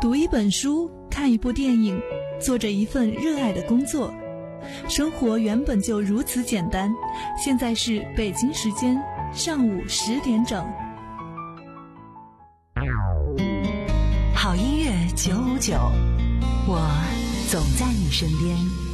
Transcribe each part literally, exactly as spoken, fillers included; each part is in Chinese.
读一本书，看一部电影，做着一份热爱的工作。生活原本就如此简单。现在是北京时间上午十点整。 好音乐九五九，我总在你身边。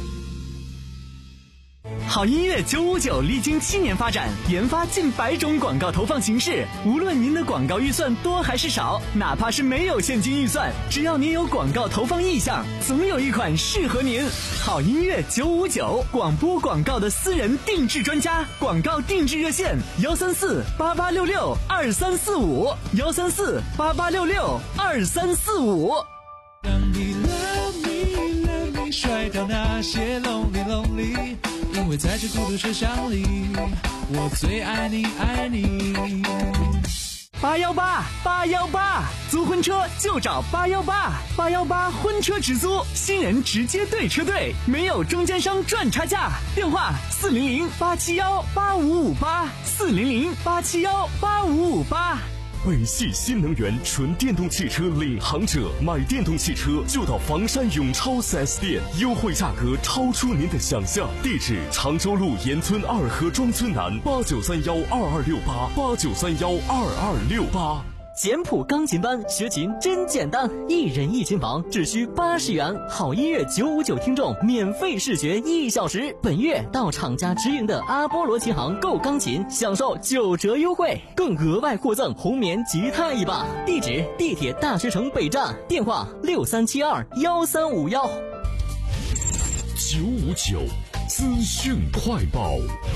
好音乐九五九历经七年发展，研发近百种广告投放形式。无论您的广告预算多还是少，哪怕是没有现金预算，只要您有广告投放意向，总有一款适合您。好音乐九五九，广播广告的私人定制专家，广告定制热线幺三四八八六六二三四五幺三四八八六六二三四五。 让你 love me love me 甩掉那些 lonely lonely，因为在这孤独车厢里，我最爱你爱你。 八幺八八幺八，租婚车就找八幺八八幺八婚车直租，新人直接对车队，没有中间商赚差价。电话四零零八七幺八五五八四零零八七幺八五五八。 北汽新能源纯电动汽车领航者，买电动汽车就到房山永超 四 S 店，优惠价格超出您的想象。地址：常州路沿村二河庄村南，八九三幺二二六八八九三幺二二六八。 简谱钢琴班学琴真简单，一人一琴房只需八十元。好音乐九五九听众免费试学一小时。本月到厂家直营的阿波罗琴行购钢琴，享受九折优惠，更额外获赠红棉吉他一把。地址：地铁大学城北站，电话六三七二幺三五幺。 九五九资讯快报。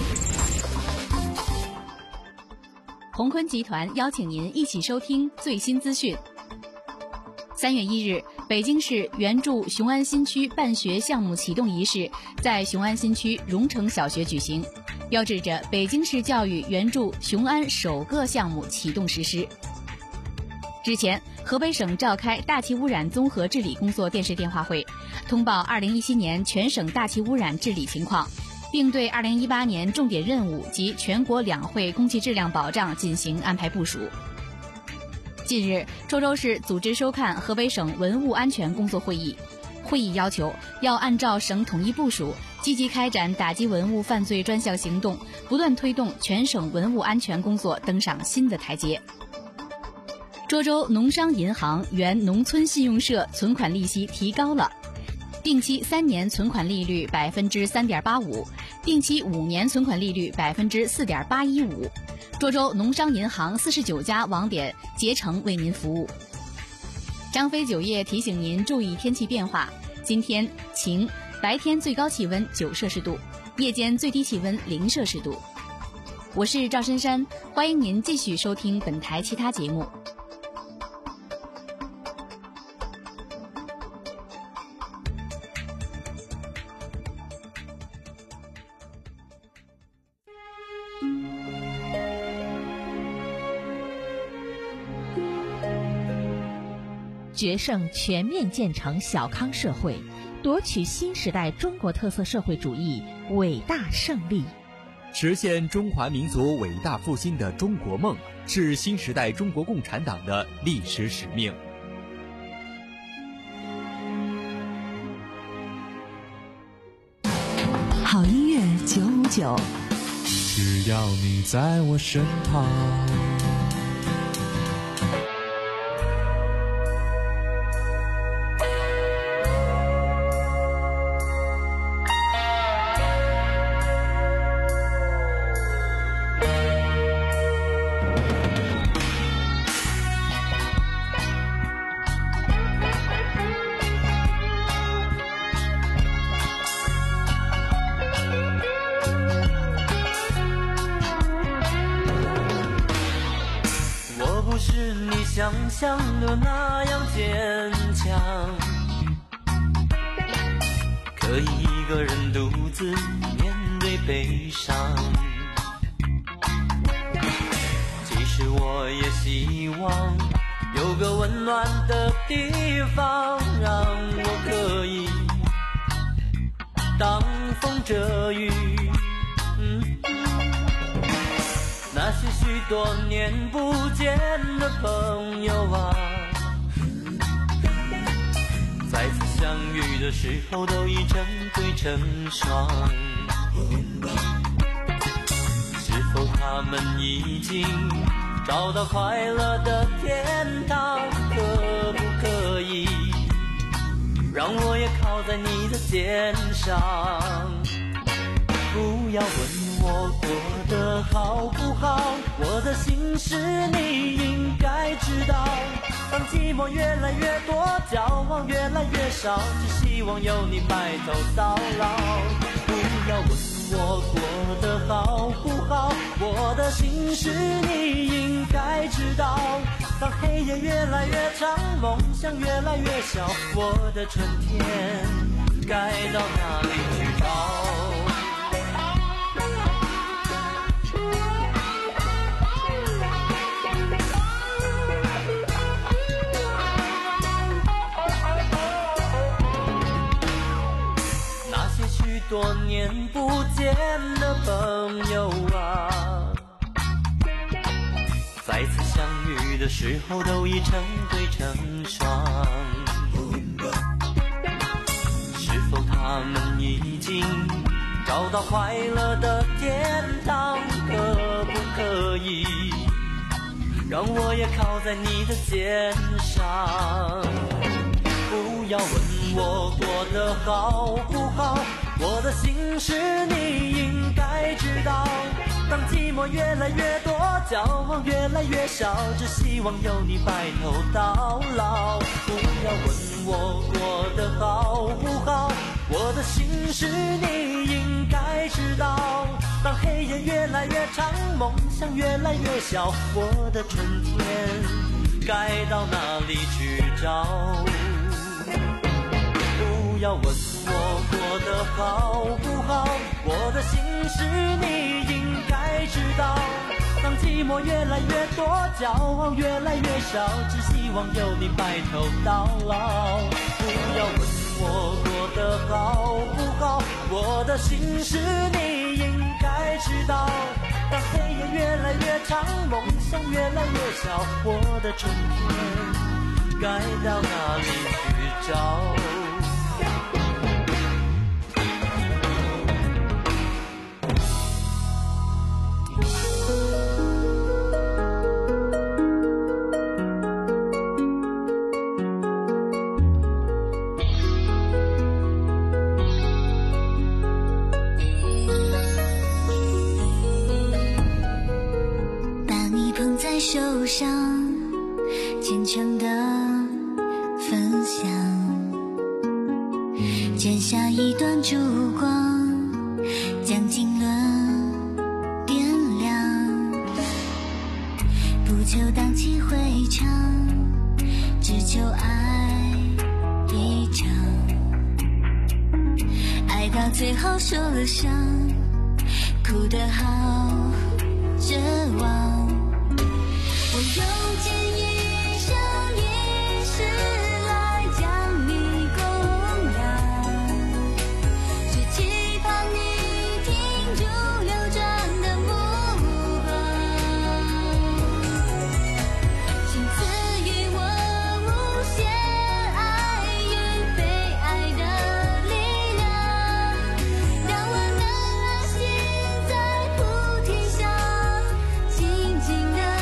鸿坤集团邀请您一起收听最新资讯。三月一日，北京市援助雄安新区办学项目启动仪式在雄安新区荣城小学举行，标志着北京市教育援助雄安首个项目启动实施。之前，河北省召开大气污染综合治理工作电视电话会，通报二零一七年全省大气污染治理情况，并对二零一八年重点任务及全国两会空气质量保障进行安排部署。近日，涿州市组织收看河北省文物安全工作会议，会议要求要按照省统一部署，积极开展打击文物犯罪专项行动，不断推动全省文物安全工作登上新的台阶。涿州农商银行原农村信用社存款利息提高了，定期三年存款利率百分之三点八五，定期五年存款利率百分之四点八一五。涿州农商银行四十九家网点竭诚为您服务。张飞酒业提醒您注意天气变化，今天晴，白天最高气温九摄氏度，夜间最低气温零摄氏度。我是赵珊珊，欢迎您继续收听本台其他节目。 决胜全面建成小康社会，夺取新时代中国特色社会主义伟大胜利， 实现中华民族伟大复兴的中国梦，是新时代中国共产党的历史使命。 好音乐九五九， 只要你在我身旁。 想象的那样坚强，可以一个人独自面对悲伤。其实我也希望有个温暖的地方，让我可以挡风遮雨。嗯那些许多年不见的朋友啊， 相遇的时候都已成对成双，是否他们已经找到快乐的天堂？可不可以让我也靠在你的肩上？不要问我过得好不好，我的心事你应该知道。当寂寞越来越多，交往越来越少，只希望有你白头到老。不要问我过得好不好，我的心事你应该知道。当黑夜越来越长，梦想越来越小，我的春天该到哪里去找？多年不见的朋友啊，再次相遇的时候都已成对成双，是否他们已经找到快乐的天堂？可不可以让我也靠在你的肩上？不要问我过得好不好，我的心事你应该知道。当寂寞越来越多，交往越来越少，只希望有你白头到老。不要问我过得好不好，我的心事你应该知道。当黑夜越来越长，梦想越来越小，我的春天该到哪里去找？不要问我过得好不好，我的心事你应该知道。当寂寞越来越多，交往越来越少，只希望有你白头到老。不要问我过得好不好，我的心事你应该知道。当黑夜越来越长，梦想越来越小，我的春天该到哪里去找？ 手上虔诚的分享，剪下一段烛光，将经纶点亮。不求荡气回肠，只求爱一场。爱到最后受了伤，哭得好绝望。我用尽一生一世来将你供养，只期盼你停住流转的目光，请赐予我无限爱与被爱的力量，让我能安心在菩提下静静地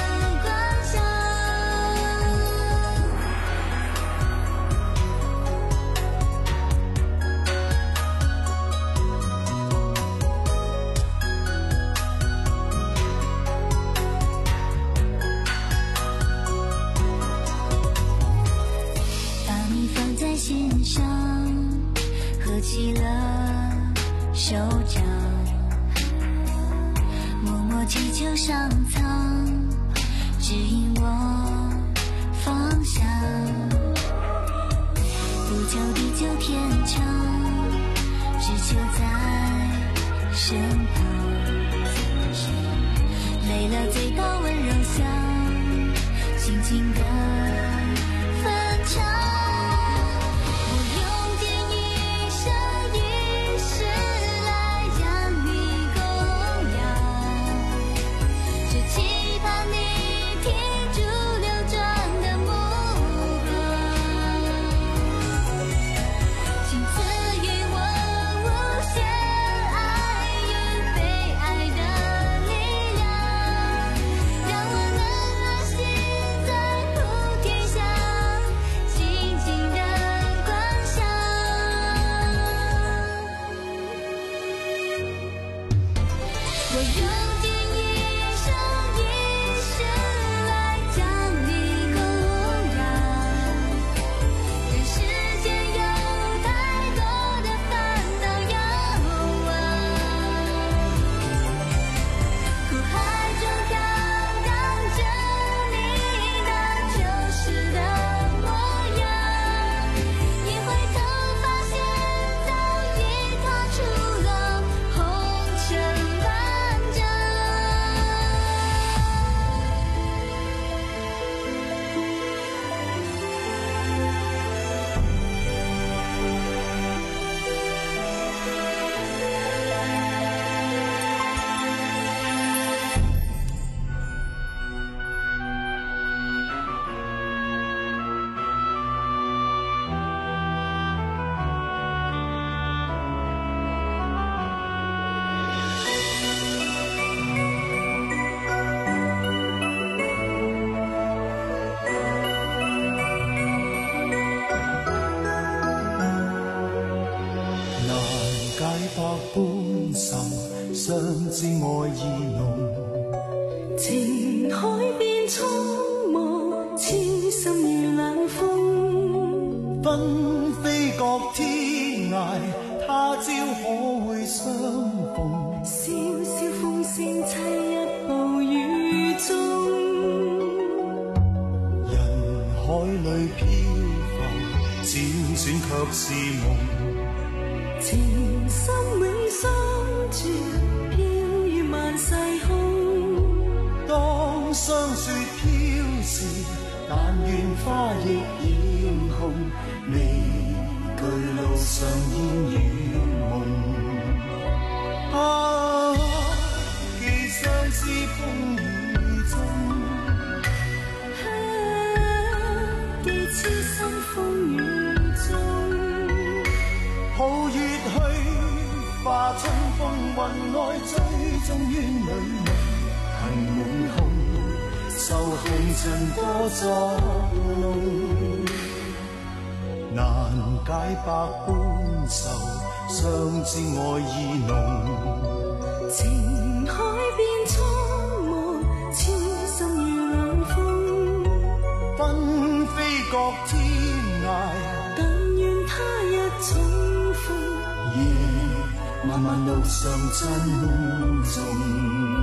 合起了手掌，默默祈求上苍指引我方向，不求地久天长，只求在身旁，累了最高温柔乡，轻轻地分享。 相知愛意濃， 情海變蒼茫，痴心如冷風。 紛飛各天涯，他朝可會相逢？ 笑笑風聲凄一步雨中， 人海裏漂浮，輾轉卻是夢。 情深永相住，飄於萬世空。 當霜雪飄時，但願花亦艷紅，未懼路上煙與夢。啊，既相思風雨中， 啊，既痴心風雨中。 抱月去，化春風雲內，追蹤於女夢，恨滿胸，受紅塵多作弄，難解百般愁，相知愛意濃。 情海變蒼茫，痴心如冷風， 紛飛各天涯， 但願他日重。 夜漫漫路上珍重。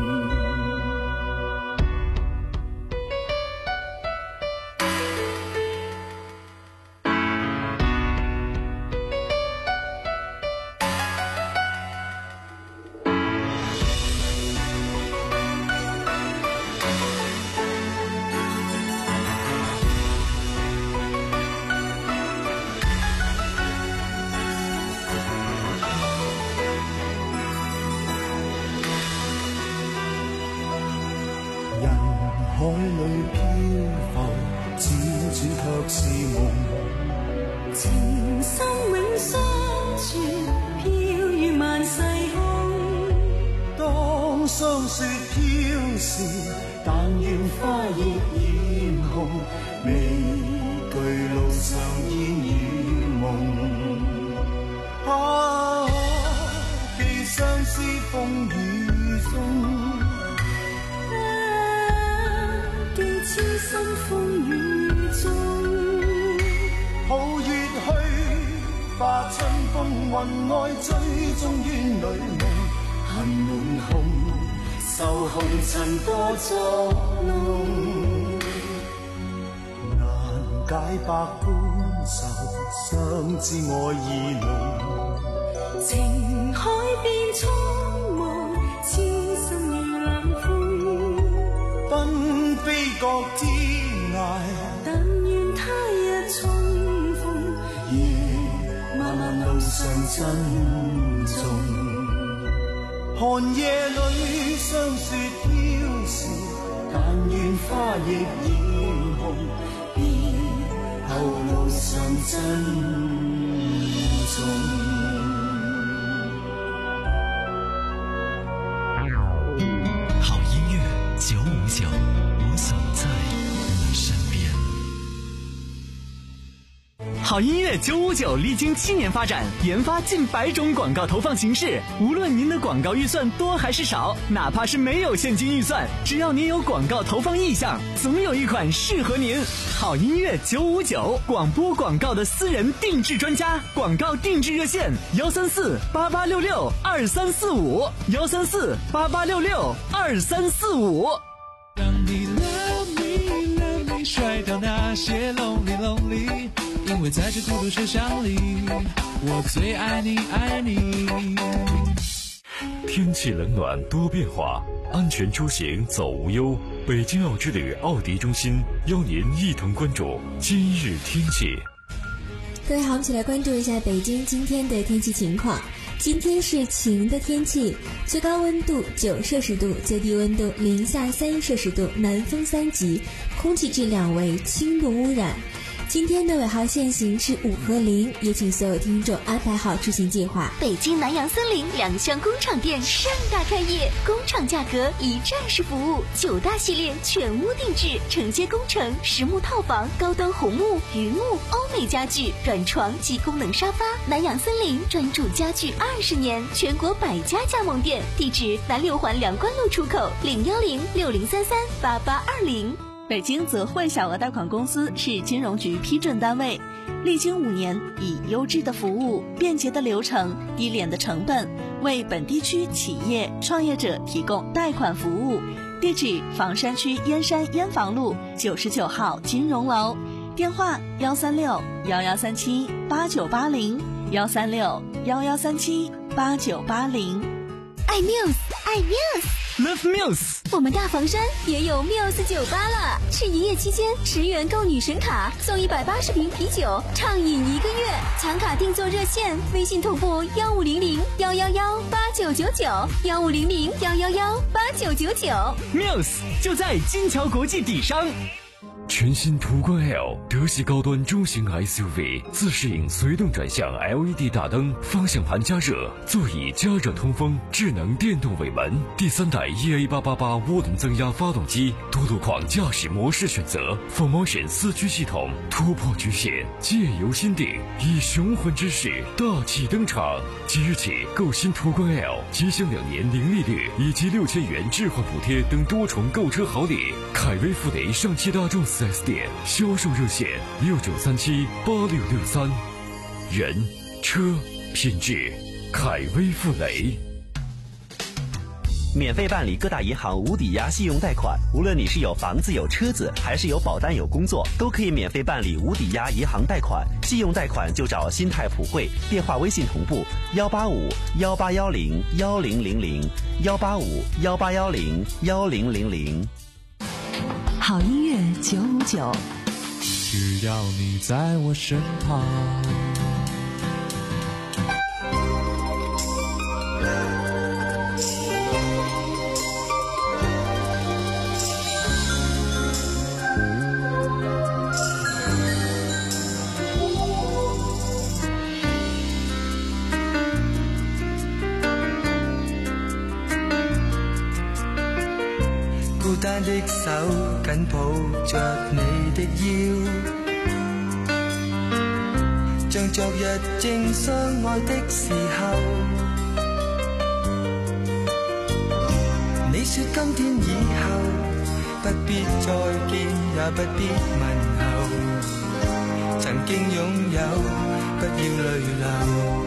海裏漂浮，輾轉卻是夢。 情深永相住，飄於萬世空。 當霜雪飄時，但願花亦艷紅，未懼路上煙與夢。啊，既相思風雨中。 痴心風雨中， 抱月去，化春風雲外，追蹤於女夢，恨滿胸，受紅塵多作弄，難解百般愁，相知愛意濃。 情海變蒼茫，痴心如冷風， 紛飛各天涯， 但願他日重逢。 夜漫漫路上珍重，寒夜裏霜雪飄時，但願花亦艷紅，別後路上珍重。 好音樂九五九，我想在你身邊。 好好音乐九五九历经七年发展，研发近百种广告投放形式。无论您的广告预算多还是少，哪怕是没有现金预算，只要您有广告投放意向，总有一款适合您。好音乐九五九，广播广告的私人定制专家，广告定制热线：幺三四八八六六二三四五，幺三四八八六六二三四五。 让你 love me love me 甩掉那些 lonely lonely， 因为在这孤独车厢里，我最爱你爱你。 天气冷暖多变化，安全出行走无忧。北京奥之旅奥迪中心邀您一同关注今日天气。 各位好，我们一起来关注一下北京今天的天气情况。今天是晴的天气，最高温度九摄氏度，最低温度零下三摄氏度，南风三级，空气质量为轻度污染。今天的尾号限行是五和零，也请所有听众安排好出行计划。 北京南洋森林两厢工厂店盛大开业，工厂价格一站式服务，九大系列全屋定制，承接工程、实木套房、高端红木、榆木、欧美家具、软床及功能沙发。南洋森林专注家具二十年，全国百家加盟店，地址南六环梁关路出口，零幺零六零三三八八二零。 北京泽汇小额贷款公司是金融局批准单位，历经五年，以优质的服务、便捷的流程、低廉的成本，为本地区企业创业者提供贷款服务。地址：房山区燕山燕房路九十九号金融楼，电话：幺三六幺幺三七八九八零，幺三六幺幺三七八九八零。 爱 Muse， 爱 Muse。Love Muse， 我们大房山也有 Muse 酒吧了。是营业期间，十元购女神卡送一百八十瓶啤酒，畅饮一个月。抢卡订座热线：微信同步幺五零零幺幺幺八九九九，幺五零零幺幺幺八九九九。 Muse 就在金桥国际底商。 全新途观 L 德系高端中型 S U V， 自适应随动转向 L E D 大灯，方向盘加热，座椅加热通风，智能电动尾门，第三代 E A 八八八涡轮增压发动机，多路况驾驶模式选择 ，Full Motion 四驱系统，突破局限，借由心定，以雄浑之势大气登场。即日起购新途观 L， 即享两年零利率以及六千元置换补贴等多重购车好礼。凯威富雷上汽大众四 S 店销售热线：六九三七八六六三。人、车、品质，凯威富雷。 免费办理各大银行无抵押信用贷款，无论你是有房子有车子，还是有保单有工作，都可以免费办理无抵押银行贷款。信用贷款就找新泰普惠，电话微信同步幺八五幺八幺零幺零零零幺八五幺八幺零幺零零零。 好音乐九五九， 只要你在我身旁。 孤單的手緊抱着你的腰，像昨日正相愛的時候。你說今天以後不必再見，也不必問候，曾經擁有不要淚流。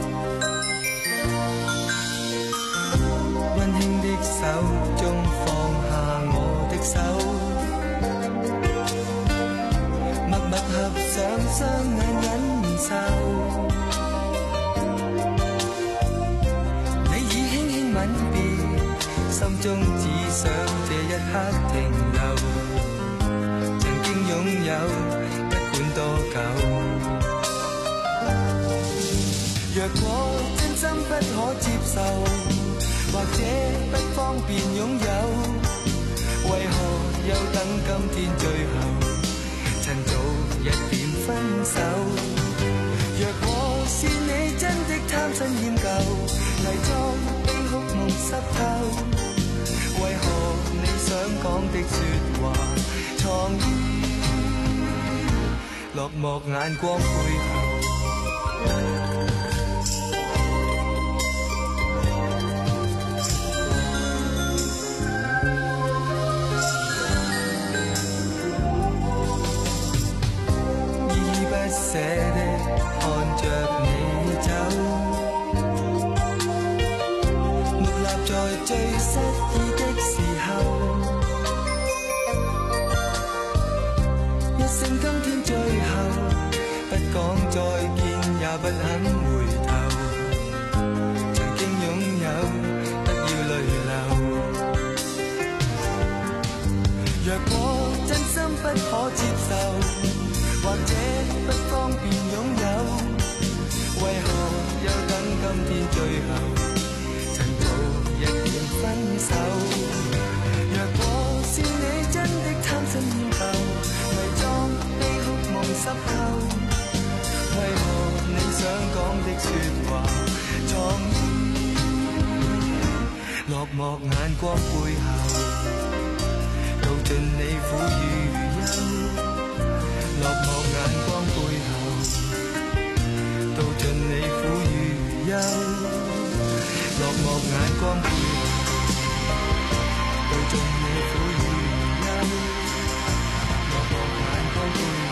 溫馨的手中放下我的手，默默合上雙眼忍受。你已輕輕吻別，心中只想這一刻停留。曾經擁有，不管多久。若果真心不可接受，或者不方便擁有，為何又等今天最後，趁早一點分手。若果是你真的貪新厭舊，偽裝悲哭夢濕透，為何你想講的說話，藏於落寞眼光背後。 落寞眼光背後，道盡你苦與憂。落寞眼光背後，道盡你苦與憂。落寞眼光背後，道盡你苦與憂。落寞眼光背後。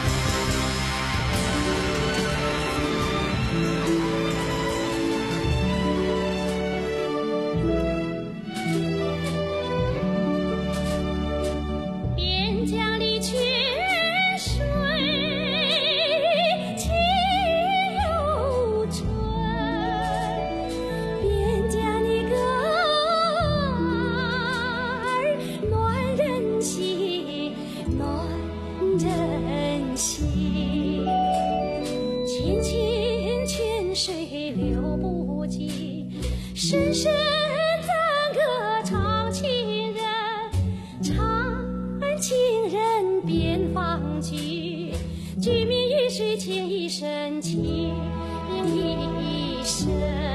深深赞歌唱情人，唱情人边放曲，举迷于水情一生情一生。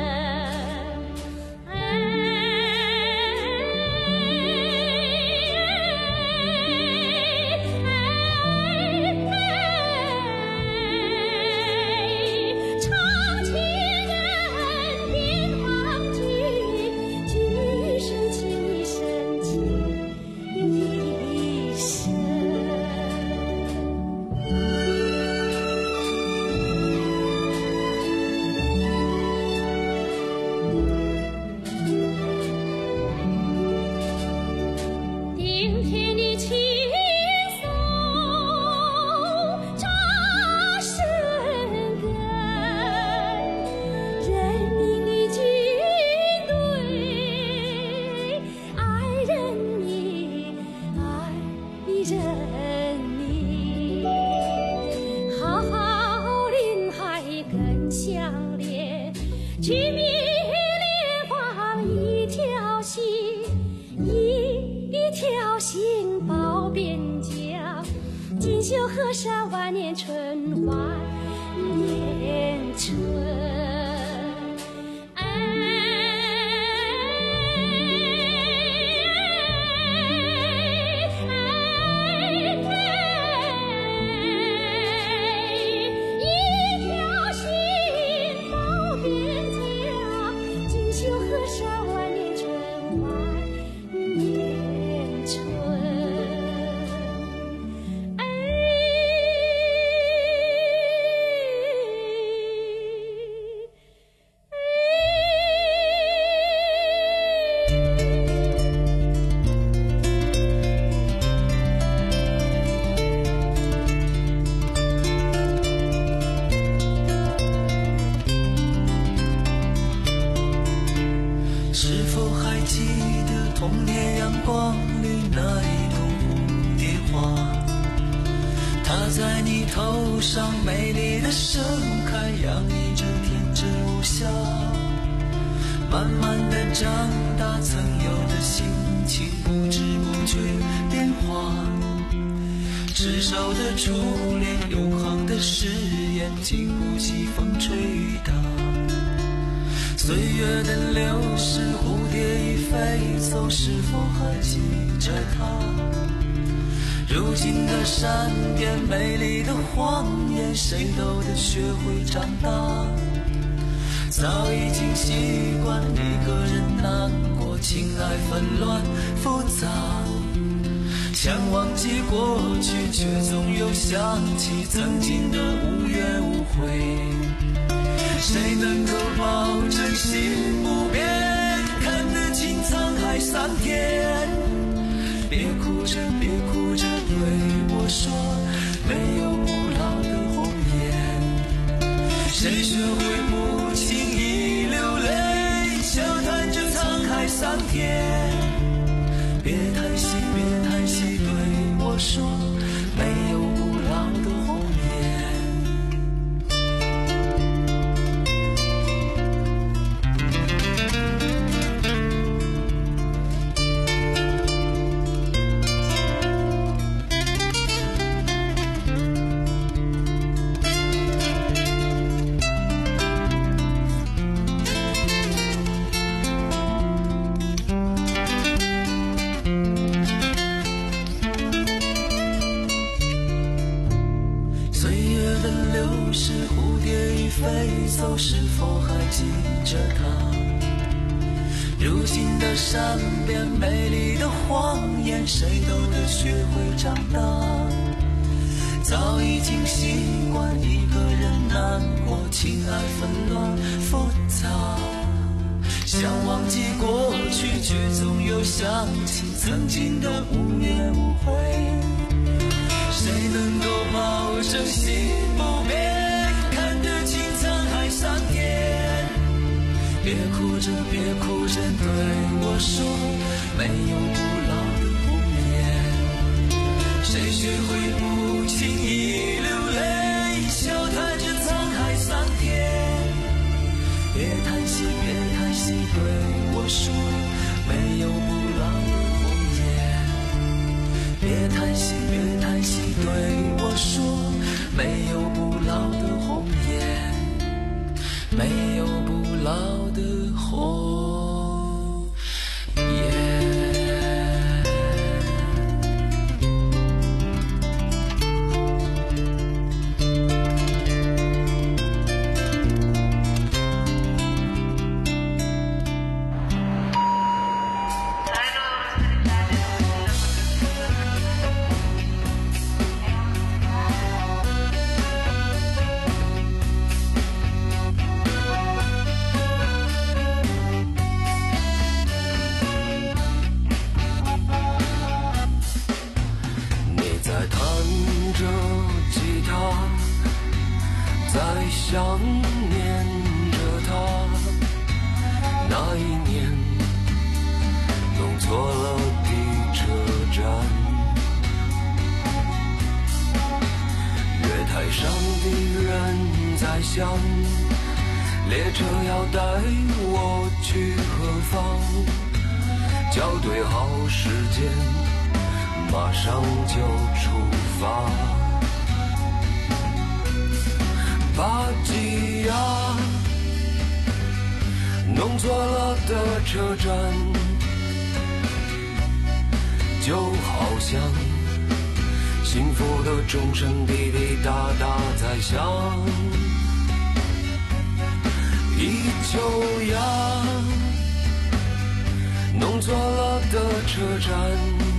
举迷莲花一条心，一条心报边疆。锦绣河山万年春，万年春。 童年阳光里那一朵蝴蝶花，它在你头上美丽的盛开，洋溢着天真无瑕。慢慢的长大，曾有的心情不知不觉变化。执手的初恋，永恒的誓言，经不起风吹雨打。岁月的流逝，蝴蝶已飞走，是否还记着它？ 如今的善变，美丽的谎言，谁都得学会长大。早已经习惯一个人难过，情爱纷乱复杂。想忘记过去，却总又想起曾经的无怨无悔。谁能够保证心不变，看得清沧海桑田？别哭着，别哭着，对我说，没有不老的红颜。谁学会不轻易流泪，笑谈着沧海桑田？别叹息，别叹息，对我说，没有不老的红颜。走，是否还记着他？如今的善变，美丽的谎言，谁都得学会长大。早已经习惯一个人难过，情爱纷乱复杂。想忘记过去，却总又想起曾经的无怨无悔。谁能够保证心不变？别哭着，别哭着，对我说，没有不老的红颜。谁学会不轻易流泪，笑谈着沧海桑田？别叹息，别叹息，对我说，没有不老的红颜。别叹息，别叹息，对我说，没有不老的红颜。没有不老的红颜。想念着他，那一年弄错了的车站，月台上的人在想，列车要带我去何方？校对好时间，马上就出发。巴吉亚，弄错了的车站，就好像幸福的钟声滴滴答答在响。一秋呀，弄错了的车站，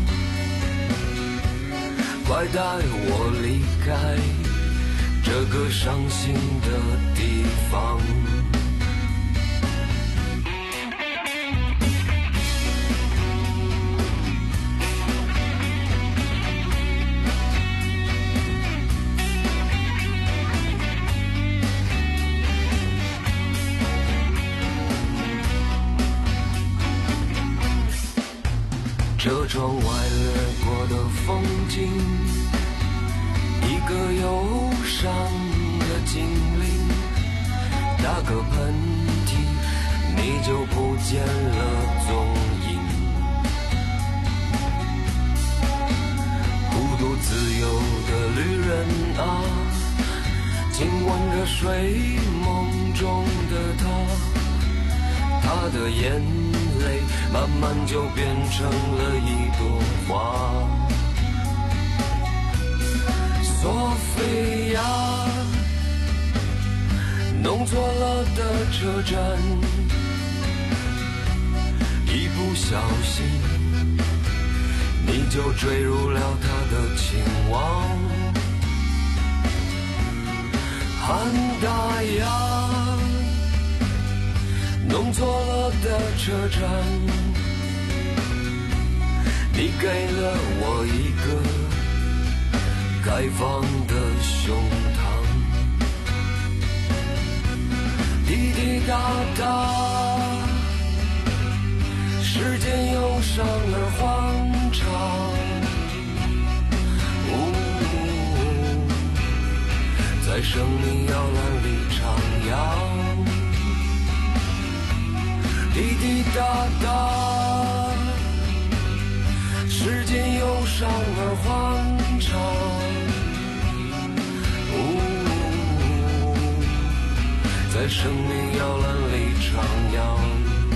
快带我离开这个伤心的地方。车窗外掠过的风景，一个忧伤的精灵，打个喷嚏你就不见了踪影。孤独自由的旅人啊，亲吻着睡梦中的他，他的眼泪慢慢就变成了一朵花。 索菲亚，弄错了的车站，一不小心你就坠入了他的情网。汉大亚，弄错了的车站，你给了我一个该放的胸膛。滴滴答答，时间忧伤而欢畅。在生命摇篮里徜徉，滴滴答答，时间忧伤而欢畅。在生命摇篮里徜徉。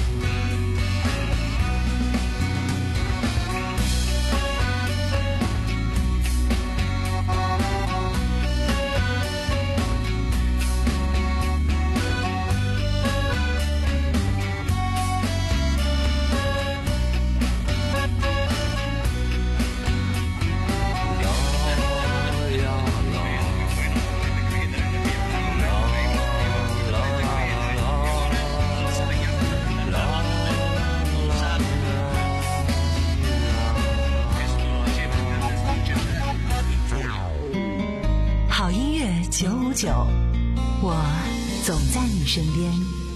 九五九，我总在你身边。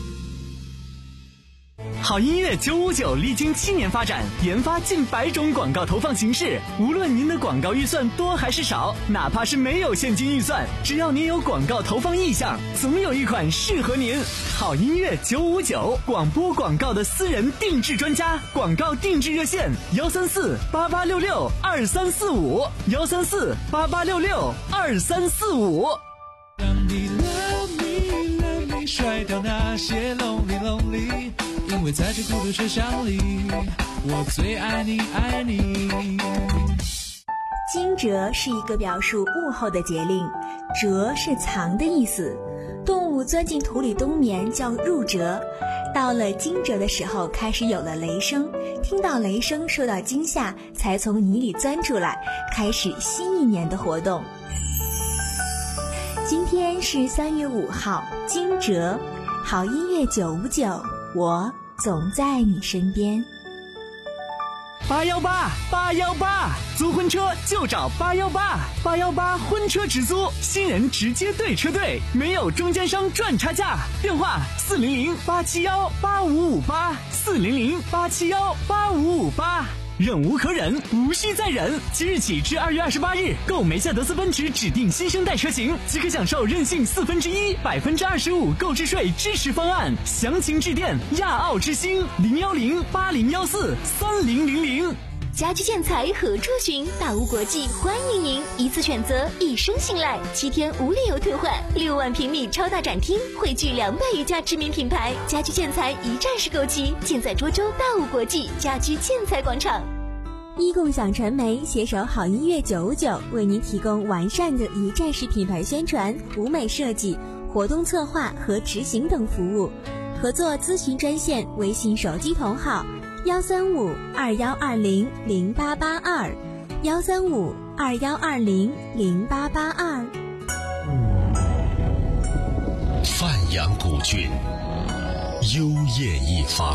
好音乐九五九历经七年发展，研发近百种广告投放形式。无论您的广告预算多还是少，哪怕是没有现金预算，只要您有广告投放意向，总有一款适合您。好音乐九五九，广播广告的私人定制专家，广告定制热线：幺三四八八六六二三四五，幺三四八八六六二三四五。 让你 love me love me 甩掉那些 lonely lonely， 因为在这孤独车厢里，我最爱你爱你。 惊蛰是一个表述物候的节令，蛰是藏的意思。动物钻进土里冬眠叫入蛰，到了惊蛰的时候开始有了雷声，听到雷声受到惊吓，才从泥里钻出来，开始新一年的活动。今天是三月五号，惊蛰。好音乐九五九，我总在你身边。 八幺八八幺八，租婚车就找八幺八，八幺八婚车直租，新人直接对车队，没有中间商赚差价。电话四零零八七幺八五五八，四零零八七幺八五五八。忍无可忍，无需再忍。即日起至二月二十八日，购梅赛德斯奔驰指定新生代车型，即可享受任性四分之一、百分之二十五购置税支持方案。详情致电亚奥之星零幺零八零幺四三零零零。 家居建材何处寻？大屋国际欢迎您，一次选择，一生信赖，七天无理由退换，六万平米超大展厅，汇聚两百余家知名品牌，家居建材一站式购齐，尽在涿州大屋国际家居建材广场。一共享传媒携手好音乐九五九，为您提供完善的一站式品牌宣传、舞美设计、活动策划和执行等服务。合作咨询专线：微信手机同号幺三五二幺二零零八八二，幺三五二幺二零零八八二。 范阳古郡，幽艳一方，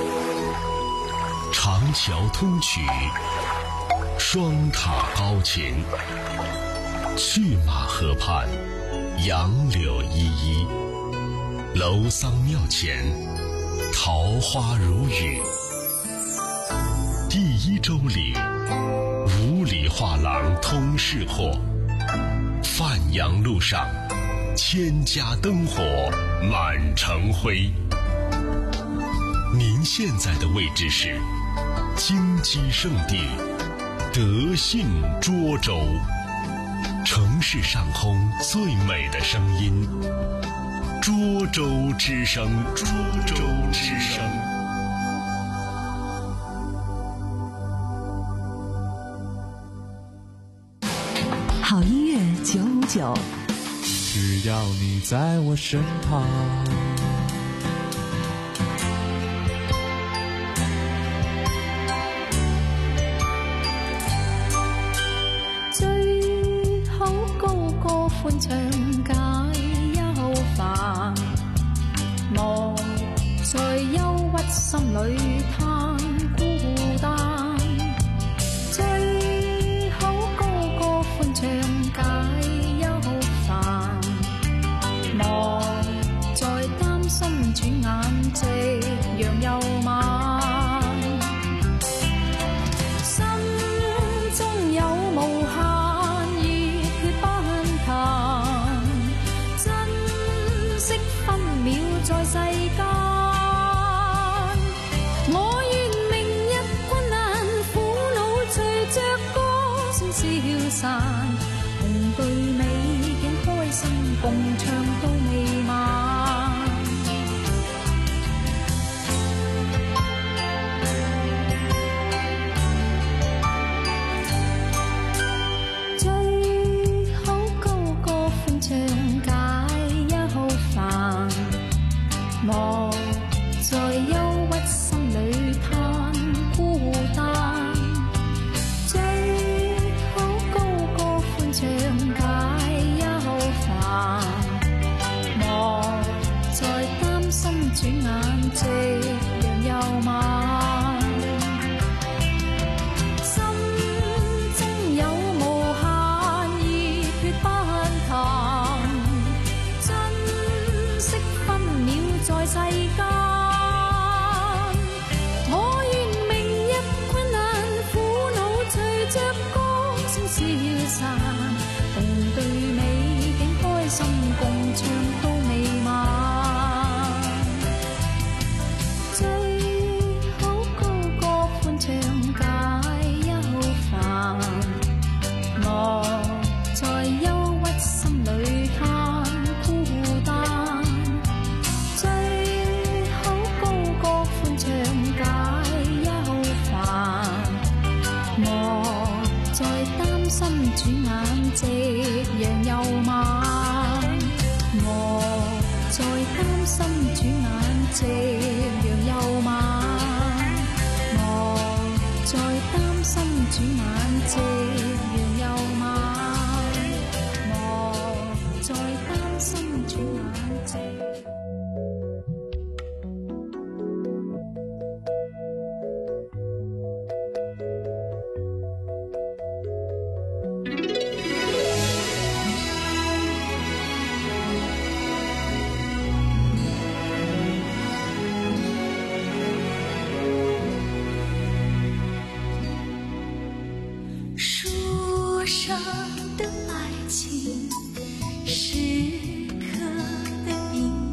长桥通衢，双塔高擎，去马河畔，杨柳依依，楼桑庙前，桃花如雨。第一周里，五里画廊通市货，范阳路上，千家灯火满城辉。您现在的位置是金鸡圣地德信涿州，城市上空最美的声音，涿州之声，涿州之声。 好音乐九。 只要你在我身旁。 最好高歌歡唱解憂煩，莫在憂鬱心裏嘆孤單。最好高歌歡唱解憂煩，莫再擔心轉眼夕陽又晚。心中有無限熱血奔騰，珍惜分秒在世間。我願明日困難苦惱隨着歌聲消散，共對美景開心共唱到未晚。最好高歌歡唱解憂煩，莫在憂鬱心裏嘆孤單。最好高歌歡唱解憂煩，莫再擔心轉眼夕陽又晚。心中有無限熱血奔騰，珍惜分秒在世間。我願明日困難苦惱隨着歌聲消散，共對美景開心共唱到未晚。最好高歌歡唱解憂煩，莫在憂鬱心裏嘆孤單。最好高歌歡唱解憂煩，莫再擔心轉眼夕陽又晚。莫再擔心轉眼夕陽又晚。莫再擔心轉眼夕陽又晚。莫再擔心轉眼夕。 树上的爱情，时刻的明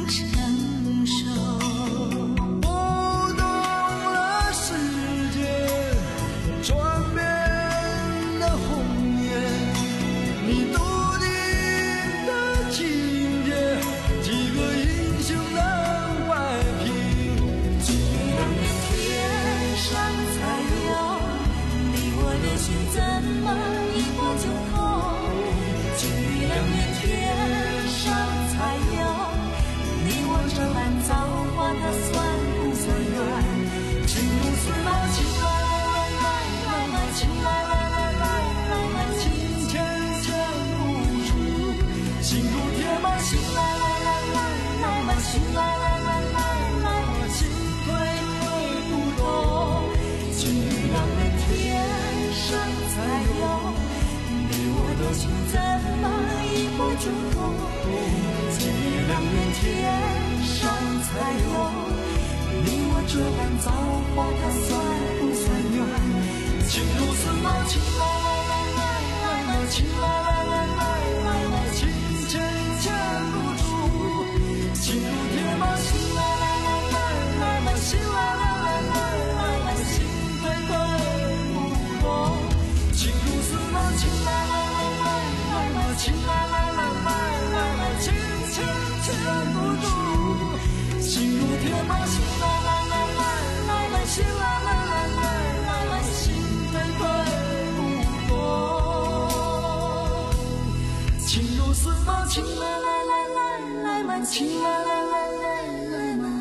成熟。 我懂了世界转变的红颜，你笃定的情节，几个英雄能摆平。 最亮的天上才有你我的心，怎么一过就空？最亮的天上才有你我这般造化，它算不算缘？情如丝毛，情来来来来来，情来来来来来来，情牵牵不住，心如铁马，心来来来来来来，心来来来来来来，心推推不动。最亮的天上才有你我的心，怎么一过就空？最亮的天上才有你我这般造化，它算不算缘？情如丝毛，情来来来来来，情来来来来来，情牵牵不住，心如铁马，心来来来来来，心来来来来来，心推推不动。情如丝毛，情来来来来来，情来来来来来，情牵牵不住，心如铁马，心来来来来来，心来来来来来，心推推不动。情如丝毛，情来来来来来，情来来来来来。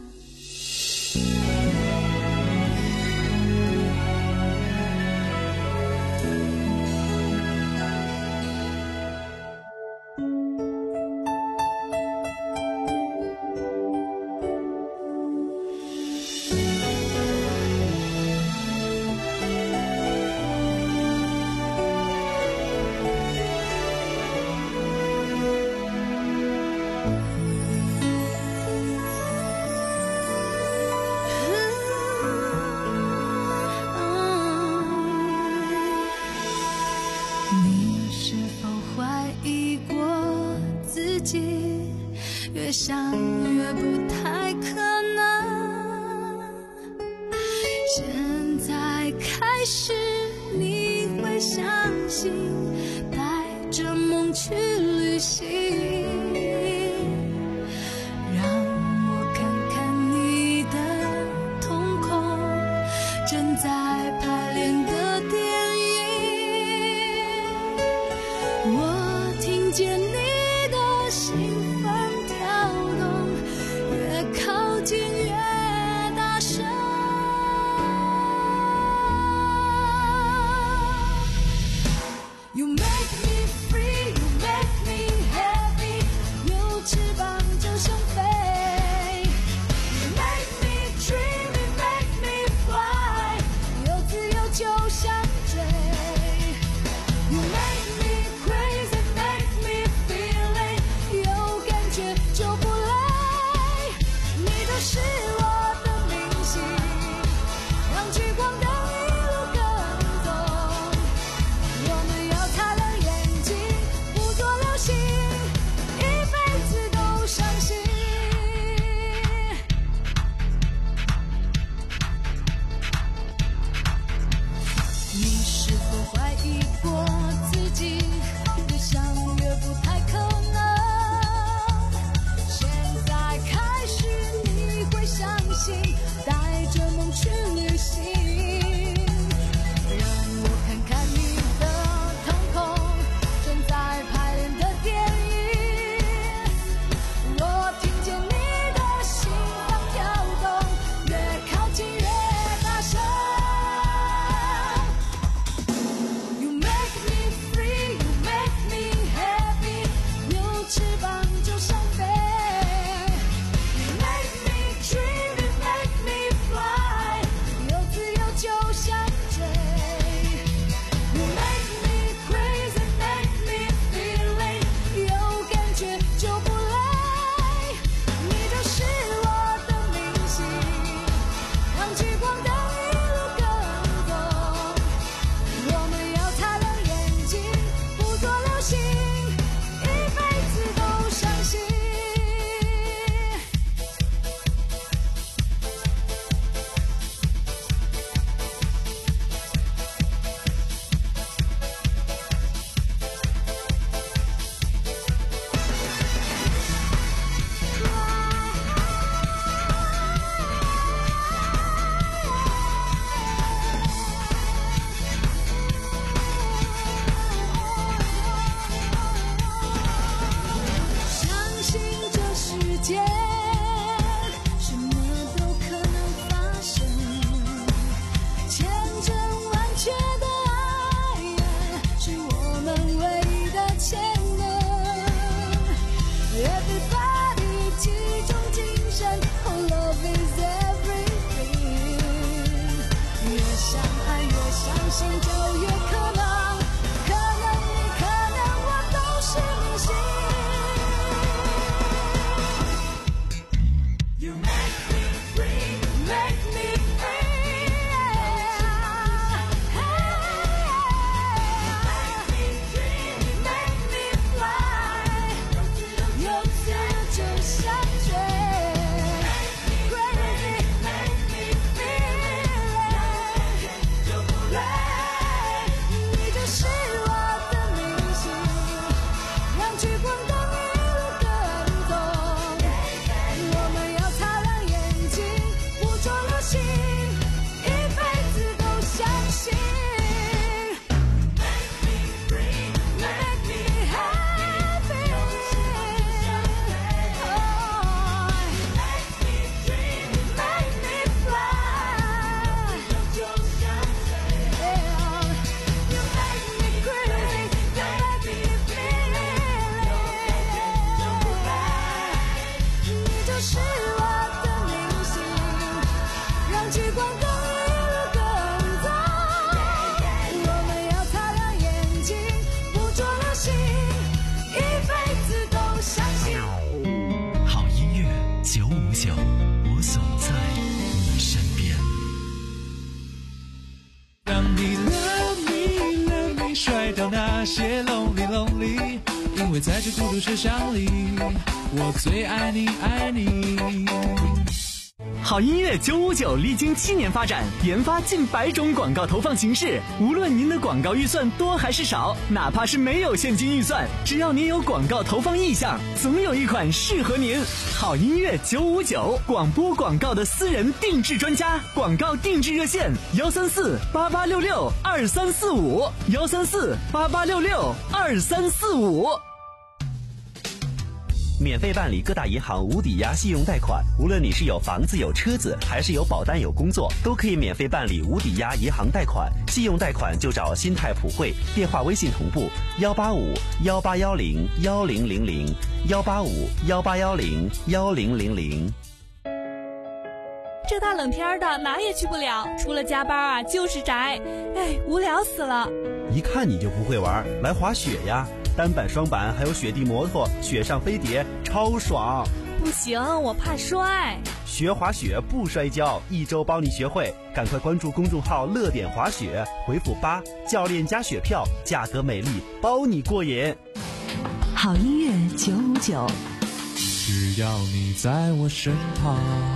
越想越不太可能，现在开始你会相信，带着梦去旅行，让我看看你的瞳孔，正在排练的电影，我听见你的心靠近越大声。You make me free, you make me happy， 有翅膀就想飞。You make me dream, you make me fly， 有自由就想追。You make me crazy, make me feeling， 有感觉就不累。是我的明星，让聚光灯一路跟踪。我们要擦亮眼睛，不做流星，一辈子都相信。你是否怀疑过自己？越想越不太可能。谁信就越可能，可能你可能我都是明星。You make me free, make me free, make me dream, make me fly， 有次就像追 crazy, make me feel it， 你就是我的明星，让聚光灯一路跟踪，我们要擦亮眼睛，捕捉流星，一辈子都相信。Make me free, make me happy, oh, make me dream, make me fly， 就像飞， You make me crazy, you make me feel it， 你就是我的明星，让聚光灯一路跟踪，我们要擦亮眼睛，捕捉流星，一辈子都相信。 好音乐九五九，我总在你身边。 让你 love me love me 甩掉那些 lonely lonely， 因为在这孤独车厢里，我最爱你爱你。 好音乐九五九历经七年发展，研发近百种广告投放形式。无论您的广告预算多还是少，哪怕是没有现金预算，只要您有广告投放意向，总有一款适合您。好音乐九五九，广播广告的私人定制专家，广告定制热线：幺三四八八六六二三四五，幺三四八八六六二三四五。 免费办理各大银行无抵押信用贷款，无论你是有房子有车子，还是有保单有工作，都可以免费办理无抵押银行贷款。信用贷款就找新泰普惠，电话微信同步幺八五幺八幺零幺零零零幺八五幺八幺零幺零零零。 这大冷天的哪也去不了，除了加班啊就是宅，哎，无聊死了。 一看你就不会玩，来滑雪呀！单板、双板还有雪地摩托、雪上飞碟，超爽！ 不行，我怕摔。 学滑雪不摔跤，一周帮你学会。赶快关注公众号“乐点滑雪”，回复八，教练加雪票，价格美丽，包你过瘾。 好音乐九五九， 只要你在我身旁。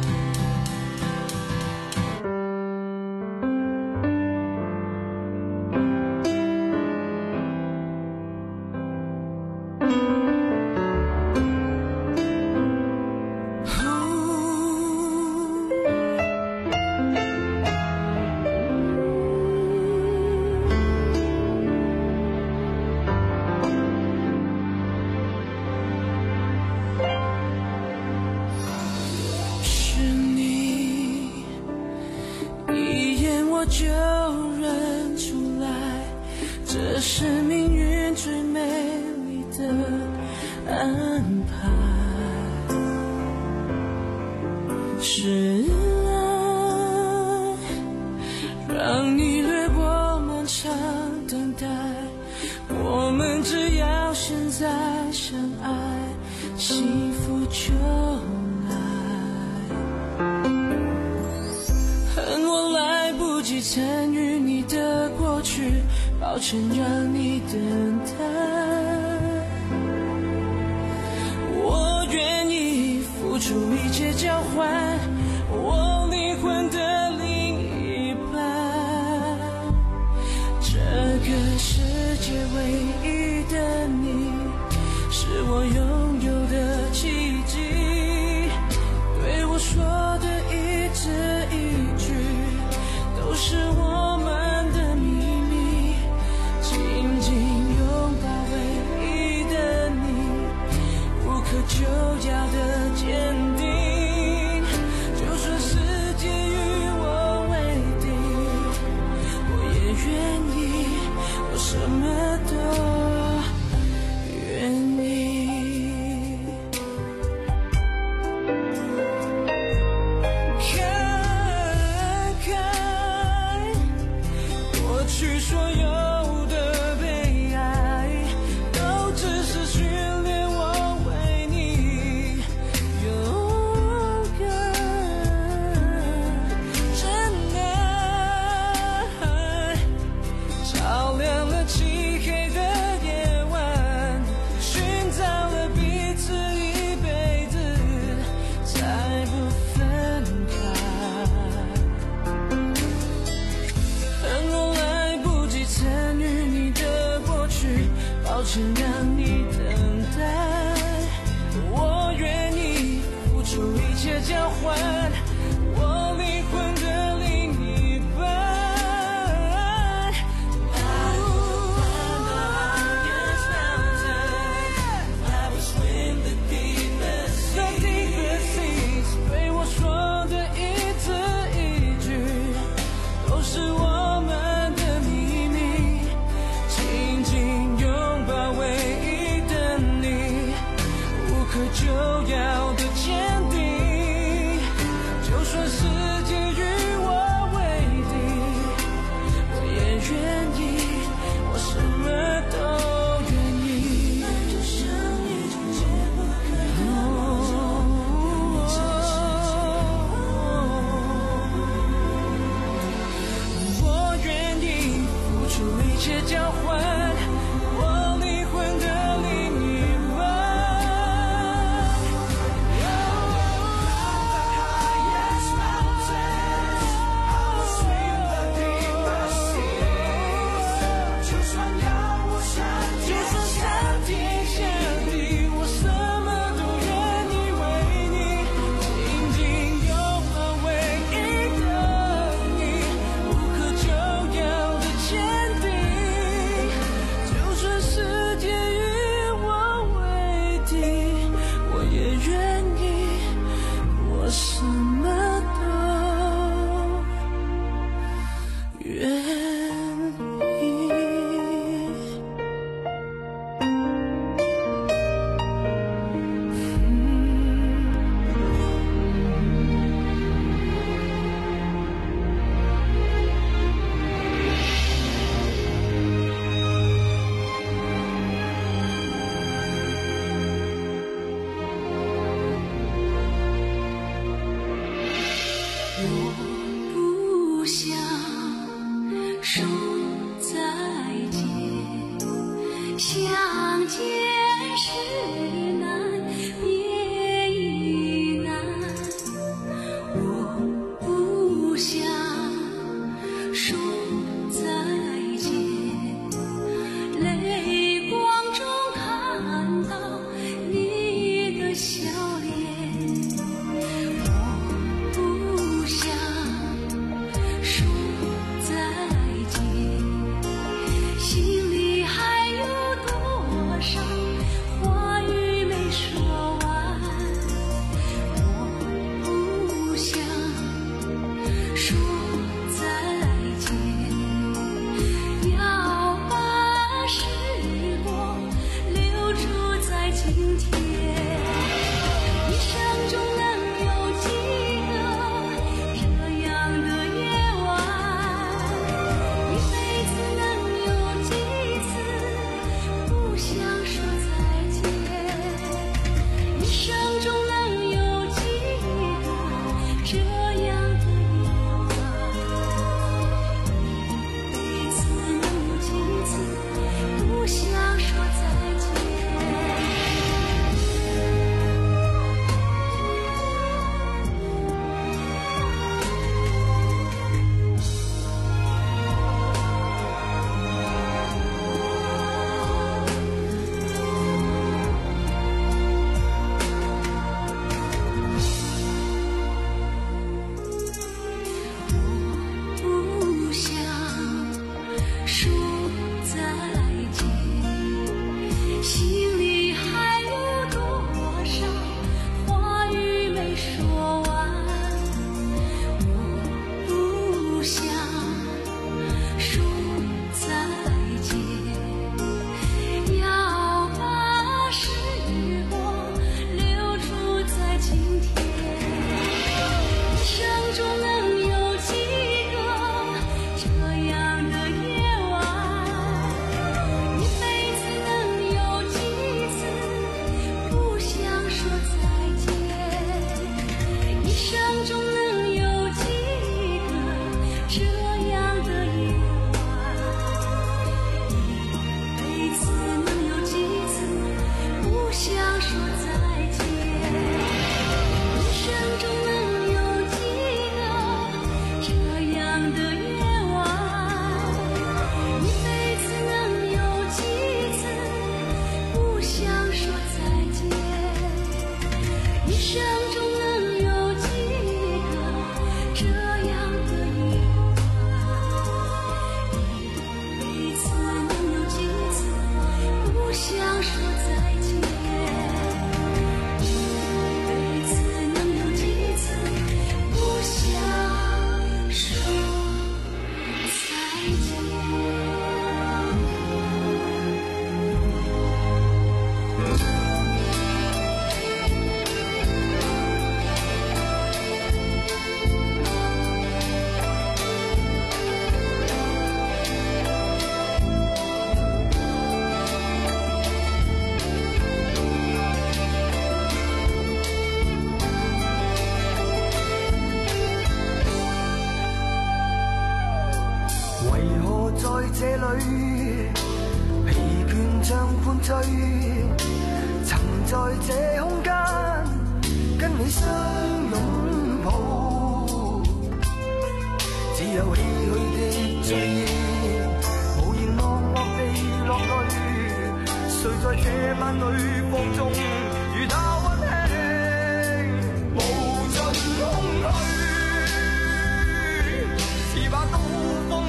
就认出来，这是命运最美丽的安排。是爱让你掠过漫长等待，我们只要现在相爱，幸福就参与你的过去，抱歉让你等待，我愿意付出一切交换我灵魂的另一半，这个世界唯一的你，是我拥有的奇迹，对我说的一字一句都是我们的秘密，紧紧拥抱唯一的你，无可救药的坚定。 生中能有几个这样的夜晚，一辈子能有几次不想说再见，一辈子能有几次不想说再见。 这里疲倦像灌醉，曾在这空間跟你相擁抱，只有唏噓的醉意，無言默默地落淚，誰在這晚裏放縱，如他溫馨無盡空虛，似把刀鋒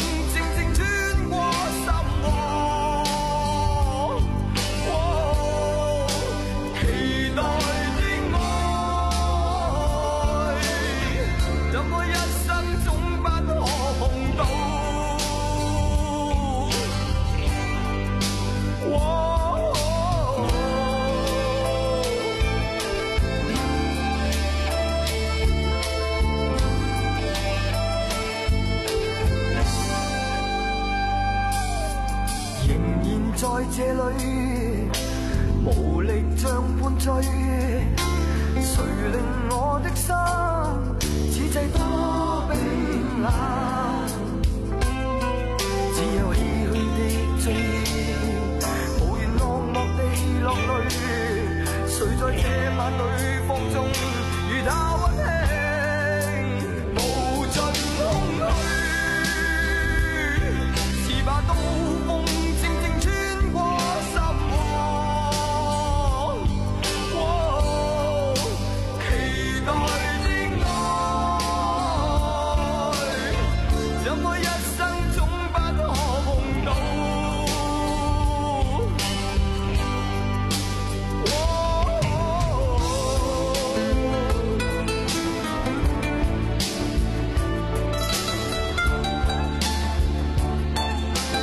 在這裏無力像灌醉。